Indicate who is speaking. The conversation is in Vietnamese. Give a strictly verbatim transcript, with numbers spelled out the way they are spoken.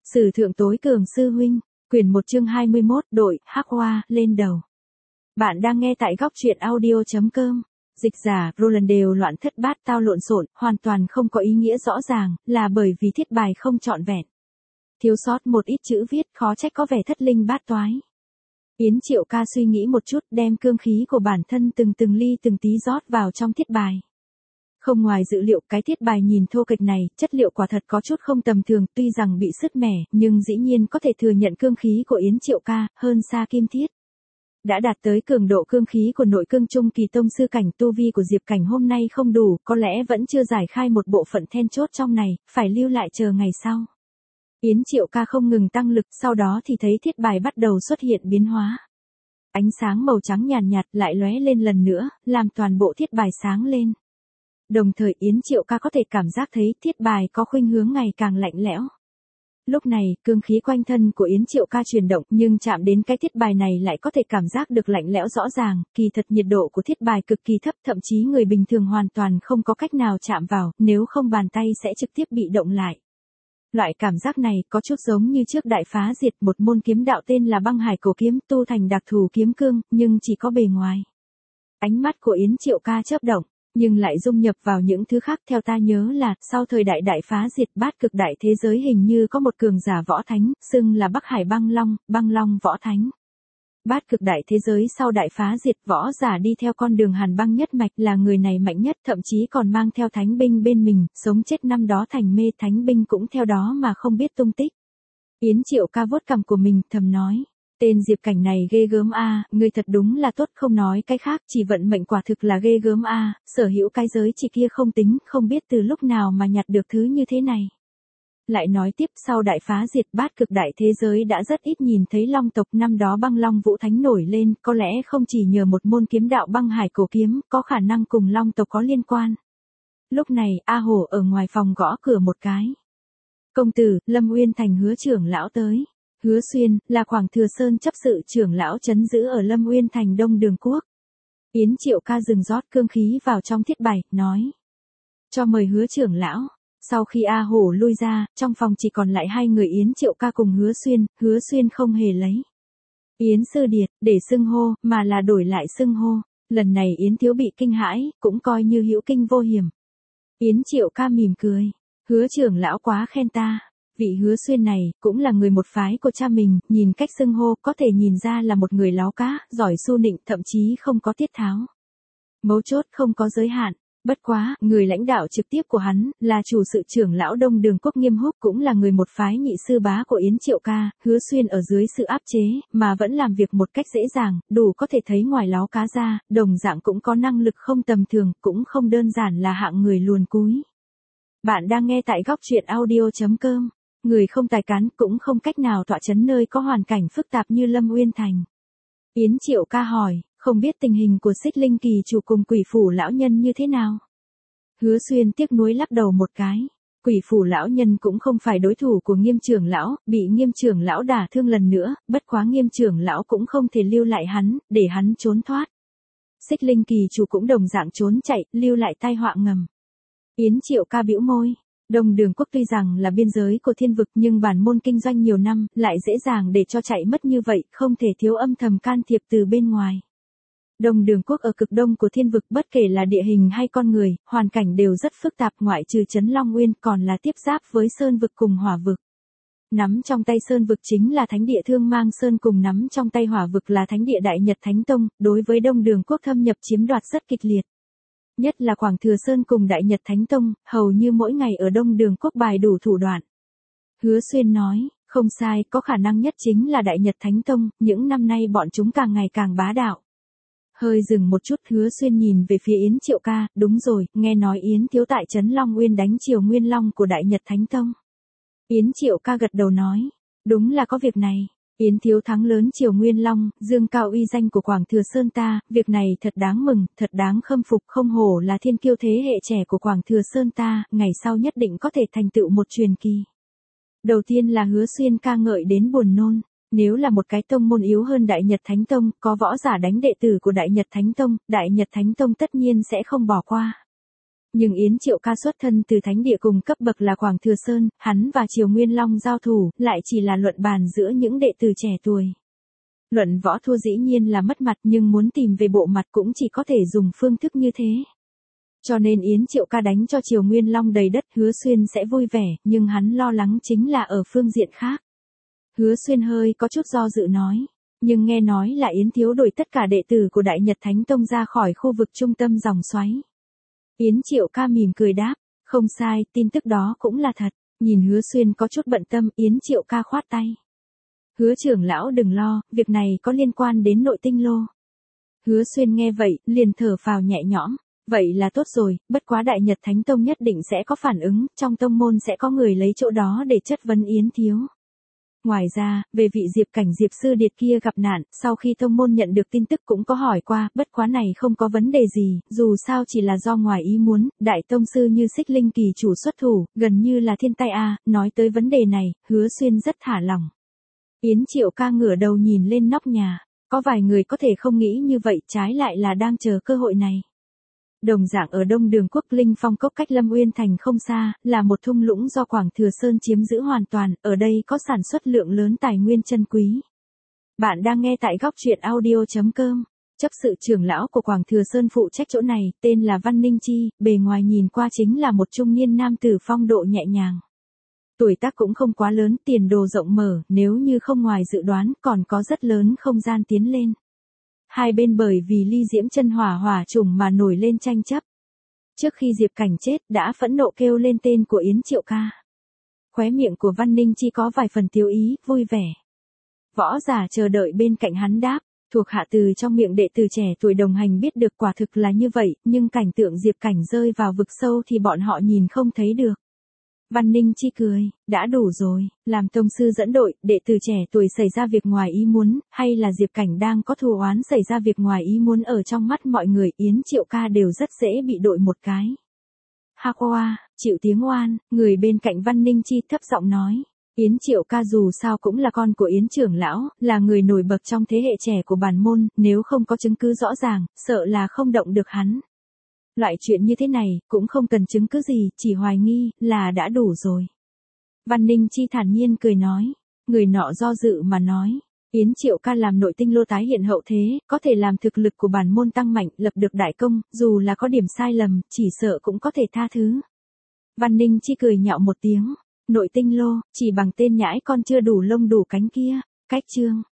Speaker 1: Sử thượng tối cường sư huynh, quyển một chương hai mươi mốt, đội, hắc hoa, lên đầu. Bạn đang nghe tại góc truyện audio chấm com. Dịch giả, Roland đều loạn thất bát tao lộn xộn, hoàn toàn không có ý nghĩa rõ ràng, là bởi vì thiết bài không trọn vẹn. Thiếu sót một ít chữ viết, khó trách có vẻ thất linh bát toái. Yến Triệu Ca suy nghĩ một chút, đem cương khí của bản thân từng từng ly từng tí rót vào trong thiết bài. Không ngoài dự liệu, cái thiết bài nhìn thô kệch này, chất liệu quả thật có chút không tầm thường, tuy rằng bị sứt mẻ, nhưng dĩ nhiên có thể thừa nhận cương khí của Yến Triệu Ca, hơn xa kim thiết. Đã đạt tới cường độ cương khí của nội cương trung kỳ tông sư cảnh, tu vi của Diệp Cảnh hôm nay không đủ, có lẽ vẫn chưa giải khai một bộ phận then chốt trong này, phải lưu lại chờ ngày sau. Yến Triệu Ca không ngừng tăng lực, sau đó thì thấy thiết bài bắt đầu xuất hiện biến hóa. Ánh sáng màu trắng nhàn nhạt, nhạt lại lóe lên lần nữa, làm toàn bộ thiết bài sáng lên. Đồng thời Yến Triệu Ca có thể cảm giác thấy thiết bài có khuynh hướng ngày càng lạnh lẽo. Lúc này, cương khí quanh thân của Yến Triệu Ca chuyển động, nhưng chạm đến cái thiết bài này lại có thể cảm giác được lạnh lẽo rõ ràng, kỳ thật nhiệt độ của thiết bài cực kỳ thấp, thậm chí người bình thường hoàn toàn không có cách nào chạm vào, nếu không bàn tay sẽ trực tiếp bị động lại. Loại cảm giác này có chút giống như trước đại phá diệt, một môn kiếm đạo tên là băng hải cổ kiếm, tu thành đặc thù kiếm cương, nhưng chỉ có bề ngoài. Ánh mắt của Yến Triệu Ca chớp động, nhưng lại dung nhập vào những thứ khác. Theo ta nhớ là, sau thời đại đại phá diệt, bát cực đại thế giới hình như có một cường giả võ thánh, xưng là Bắc Hải băng long, băng long võ thánh. Bát cực đại thế giới sau đại phá diệt, võ giả đi theo con đường hàn băng nhất mạch, là người này mạnh nhất, thậm chí còn mang theo thánh binh bên mình, sống chết năm đó thành mê, thánh binh cũng theo đó mà không biết tung tích. Yến Triệu Ca vuốt cằm của mình, thầm nói. Tên Diệp Cảnh này ghê gớm a, à, người thật đúng là tốt, không nói cái khác, chỉ vận mệnh quả thực là ghê gớm a, à, sở hữu cái giới chỉ kia không tính, không biết từ lúc nào mà nhặt được thứ như thế này. Lại nói tiếp, sau đại phá diệt, bát cực đại thế giới đã rất ít nhìn thấy long tộc, năm đó băng long vũ thánh nổi lên, có lẽ không chỉ nhờ một môn kiếm đạo băng hải cổ kiếm, có khả năng cùng long tộc có liên quan. Lúc này, A Hổ ở ngoài phòng gõ cửa một cái. Công tử, Lâm Uyên Thành Hứa trưởng lão tới. Hứa Xuyên, là Quảng Thừa Sơn chấp sự trưởng lão trấn giữ ở Lâm Uyên Thành Đông Đường Quốc. Yến Triệu Ca dừng rót cương khí vào trong thiết bài, nói. Cho mời Hứa trưởng lão. Sau khi A Hổ lui ra, trong phòng chỉ còn lại hai người Yến Triệu Ca cùng Hứa Xuyên, Hứa Xuyên không hề lấy Yến Sư Điệt để xưng hô, mà là đổi lại xưng hô. Lần này Yến Thiếu bị kinh hãi, cũng coi như hữu kinh vô hiểm. Yến Triệu Ca mỉm cười. Hứa trưởng lão quá khen ta. Vị Hứa Xuyên này, cũng là người một phái của cha mình, nhìn cách xưng hô, có thể nhìn ra là một người láo cá, giỏi su nịnh, thậm chí không có tiết tháo. Mấu chốt không có giới hạn. Bất quá, người lãnh đạo trực tiếp của hắn, là chủ sự trưởng lão Đông Đường Quốc Nghiêm Húc, cũng là người một phái nhị sư bá của Yến Triệu Ca, Hứa Xuyên ở dưới sự áp chế, mà vẫn làm việc một cách dễ dàng, đủ có thể thấy ngoài láo cá ra, đồng dạng cũng có năng lực không tầm thường, cũng không đơn giản là hạng người luồn cúi. Bạn đang nghe tại góc truyện audio chấm com. Người không tài cán, cũng không cách nào tọa chấn nơi có hoàn cảnh phức tạp như Lâm Uyên Thành. Yến Triệu Ca hỏi, không biết tình hình của Xích Linh Kỳ chủ cùng Quỷ Phủ lão nhân như thế nào? Hứa Xuyên tiếc nuối lắc đầu một cái. Quỷ Phủ lão nhân cũng không phải đối thủ của Nghiêm trưởng lão, bị Nghiêm trưởng lão đả thương lần nữa, bất quá Nghiêm trưởng lão cũng không thể lưu lại hắn, để hắn trốn thoát. Xích Linh Kỳ chủ cũng đồng dạng trốn chạy, lưu lại tai họa ngầm. Yến Triệu Ca bĩu môi. Đông Đường Quốc tuy rằng là biên giới của thiên vực, nhưng bản môn kinh doanh nhiều năm, lại dễ dàng để cho chạy mất như vậy, không thể thiếu âm thầm can thiệp từ bên ngoài. Đông Đường Quốc ở cực đông của thiên vực, bất kể là địa hình hay con người, hoàn cảnh đều rất phức tạp, ngoại trừ trấn Long Nguyên còn là tiếp giáp với Sơn vực cùng Hỏa vực. Nắm trong tay Sơn vực chính là thánh địa Thương Mang Sơn, cùng nắm trong tay Hỏa vực là thánh địa Đại Nhật Thánh Tông, đối với Đông Đường Quốc thâm nhập chiếm đoạt rất kịch liệt. Nhất là Quảng Thừa Sơn cùng Đại Nhật Thánh Tông, hầu như mỗi ngày ở Đông Đường Quốc bài đủ thủ đoạn. Hứa Xuyên nói, không sai, có khả năng nhất chính là Đại Nhật Thánh Tông, những năm nay bọn chúng càng ngày càng bá đạo. Hơi dừng một chút, Hứa Xuyên nhìn về phía Yến Triệu Ca, đúng rồi, nghe nói Yến Thiếu tại trấn Long Nguyên đánh Triều Nguyên Long của Đại Nhật Thánh Tông. Yến Triệu Ca gật đầu nói, đúng là có việc này. Yến Thiếu thắng lớn Triều Nguyên Long, dương cao uy danh của Quảng Thừa Sơn ta, việc này thật đáng mừng, thật đáng khâm phục, không hổ là thiên kiêu thế hệ trẻ của Quảng Thừa Sơn ta, ngày sau nhất định có thể thành tựu một truyền kỳ. Đầu tiên là Hứa Xuyên ca ngợi đến buồn nôn, nếu là một cái tông môn yếu hơn Đại Nhật Thánh Tông, có võ giả đánh đệ tử của Đại Nhật Thánh Tông, Đại Nhật Thánh Tông tất nhiên sẽ không bỏ qua. Nhưng Yến Triệu Ca xuất thân từ thánh địa cùng cấp bậc là Quảng Thừa Sơn, hắn và Triều Nguyên Long giao thủ, lại chỉ là luận bàn giữa những đệ tử trẻ tuổi. Luận võ thua dĩ nhiên là mất mặt, nhưng muốn tìm về bộ mặt cũng chỉ có thể dùng phương thức như thế. Cho nên Yến Triệu Ca đánh cho Triều Nguyên Long đầy đất, Hứa Xuyên sẽ vui vẻ, nhưng hắn lo lắng chính là ở phương diện khác. Hứa Xuyên hơi có chút do dự nói, nhưng nghe nói là Yến thiếu đuổi tất cả đệ tử của Đại Nhật Thánh Tông ra khỏi khu vực trung tâm dòng xoáy. Yến Triệu Ca mỉm cười đáp, không sai, tin tức đó cũng là thật. Nhìn Hứa Xuyên có chút bận tâm, Yến Triệu Ca khoát tay. Hứa trưởng lão đừng lo, việc này có liên quan đến nội tinh lô. Hứa Xuyên nghe vậy, liền thở phào nhẹ nhõm. Vậy là tốt rồi, bất quá Đại Nhật Thánh Tông nhất định sẽ có phản ứng, trong tông môn sẽ có người lấy chỗ đó để chất vấn Yến thiếu. Ngoài ra, về vị Diệp Cảnh Diệp sư điệt kia gặp nạn, sau khi tông môn nhận được tin tức cũng có hỏi qua, bất quá này không có vấn đề gì, dù sao chỉ là do ngoài ý muốn, đại tông sư như Xích Linh kỳ chủ xuất thủ, gần như là thiên tai a, nói tới vấn đề này, Hứa Xuyên rất thả lỏng. Yến Triệu Ca ngửa đầu nhìn lên nóc nhà, có vài người có thể không nghĩ như vậy, trái lại là đang chờ cơ hội này. Đồng dạng ở Đông Đường Quốc Linh Phong Cốc cách Lâm Uyên Thành không xa, là một thung lũng do Quảng Thừa Sơn chiếm giữ hoàn toàn, ở đây có sản xuất lượng lớn tài nguyên chân quý. Bạn đang nghe tại góc truyện audio chấm com. Chấp sự trưởng lão của Quảng Thừa Sơn phụ trách chỗ này, tên là Văn Ninh Chi, bề ngoài nhìn qua chính là một trung niên nam tử phong độ nhẹ nhàng. Tuổi tác cũng không quá lớn, tiền đồ rộng mở, nếu như không ngoài dự đoán, còn có rất lớn không gian tiến lên. Hai bên bởi vì ly diễm chân hỏa hỏa trùng mà nổi lên tranh chấp. Trước khi Diệp Cảnh chết, đã phẫn nộ kêu lên tên của Yến Triệu Ca. Khóe miệng của Văn Ninh Chi có vài phần tiêu ý, vui vẻ. Võ giả chờ đợi bên cạnh hắn đáp, thuộc hạ từ trong miệng đệ tử trẻ tuổi đồng hành biết được quả thực là như vậy, nhưng cảnh tượng Diệp Cảnh rơi vào vực sâu thì bọn họ nhìn không thấy được. Văn Ninh Chi cười, đã đủ rồi, làm tông sư dẫn đội, đệ tử trẻ tuổi xảy ra việc ngoài ý muốn, hay là Diệp Cảnh đang có thù oán xảy ra việc ngoài ý muốn ở trong mắt mọi người, Yến Triệu Ca đều rất dễ bị đội một cái. Ha qua, chịu tiếng oan, người bên cạnh Văn Ninh Chi thấp giọng nói, Yến Triệu Ca dù sao cũng là con của Yến trưởng lão, là người nổi bật trong thế hệ trẻ của bản môn, nếu không có chứng cứ rõ ràng, sợ là không động được hắn. Loại chuyện như thế này, cũng không cần chứng cứ gì, chỉ hoài nghi, là đã đủ rồi. Văn Ninh Chi thản nhiên cười nói. Người nọ do dự mà nói. Yến Triệu Ca làm nội tinh lô tái hiện hậu thế, có thể làm thực lực của bản môn tăng mạnh, lập được đại công, dù là có điểm sai lầm, chỉ sợ cũng có thể tha thứ. Văn Ninh Chi cười nhạo một tiếng. Nội tinh lô, chỉ bằng tên nhãi con chưa đủ lông đủ cánh kia. Cách chương.